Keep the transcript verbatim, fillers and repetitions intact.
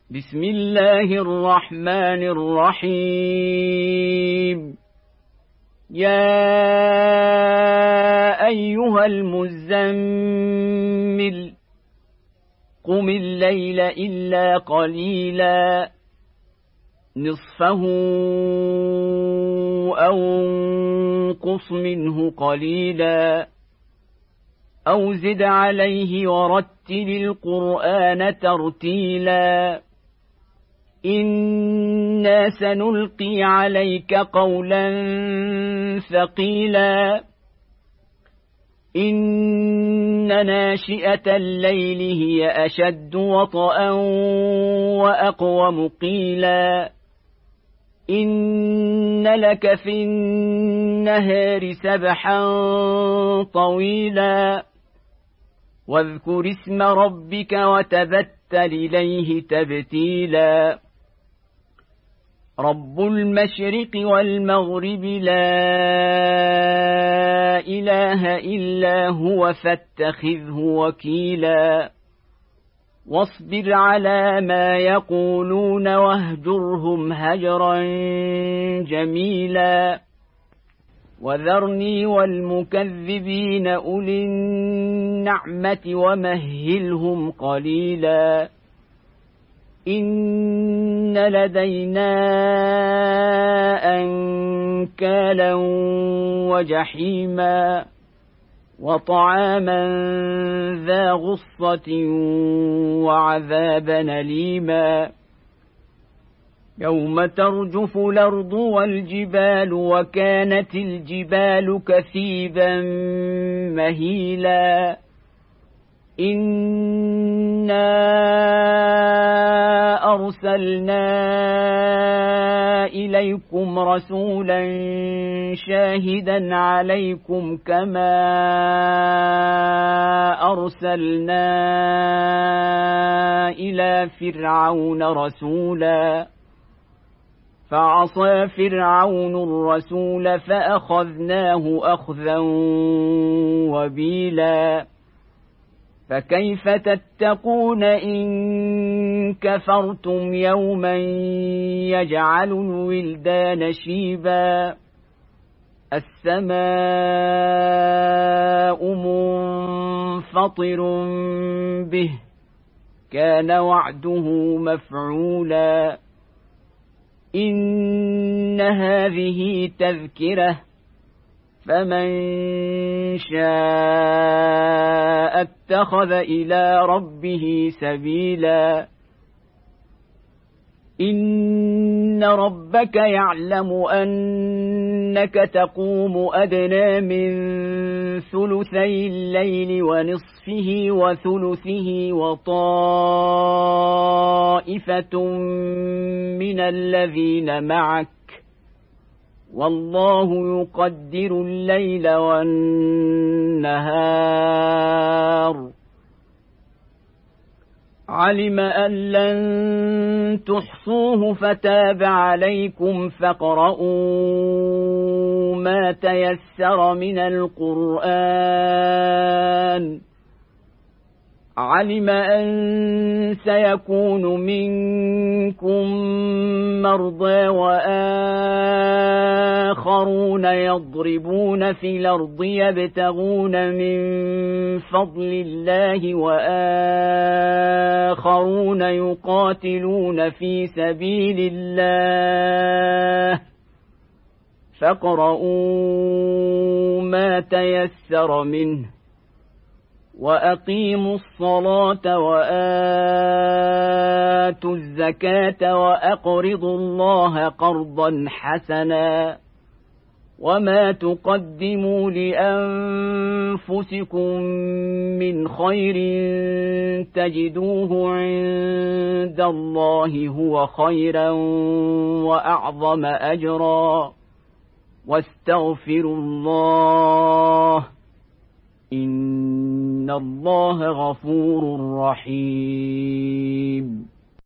بسم الله الرحمن الرحيم. يا أيها المزمل قم الليل إلا قليلا نصفه أو انقص منه قليلا أو زد عليه ورتل القرآن ترتيلا إنا سنلقي عليك قولا ثقيلا إن ناشئة الليل هي أشد وطئا وأقوم قيلا إن لك في النهار سبحا طويلا واذكر اسم ربك وتبتل إليه تبتيلا رب المشرق والمغرب لا إله إلا هو فاتخذه وكيلا واصبر على ما يقولون واهجرهم هجرا جميلا وذرني والمكذبين أولي النعمة ومهلهم قليلا إن لدينا أنكالا وجحيما وطعاما ذا غصة وعذابا أليما يوم ترجف الأرض والجبال وكانت الجبال كثيبا مهيلا إنا أرسلنا إليكم رسولا شاهدا عليكم كما أرسلنا إلى فرعون رسولا فعصى فرعون الرسول فأخذناه أخذا وبيلا فكيف تتقون إن كفرتم يوما يجعل الولدان شيبا السماء منفطر به كان وعده مفعولا إن هذه تذكرة فمن شاء اتخذ إلى ربه سبيلا إن ربك يعلم أنك تقوم أدنى من ثلثي الليل ونصفه وثلثه وطائفة من الذين معك والله يقدر الليل والنهار علم أن لن تحصوه فتاب عليكم فاقرؤوا ما تيسر من القرآن علم أن سيكون منكم مرضى وآخرون يضربون في الأرض يبتغون من فضل الله وآخرون يقاتلون في سبيل الله فاقرؤوا ما تيسر منه وأقيموا الصلاة وآتوا الزكاة وأقرضوا الله قرضا حسنا وما تقدموا لأنفسكم من خير تجدوه عند الله هو خيرا وأعظم أجرا واستغفروا الله إن الله غفور رحيم.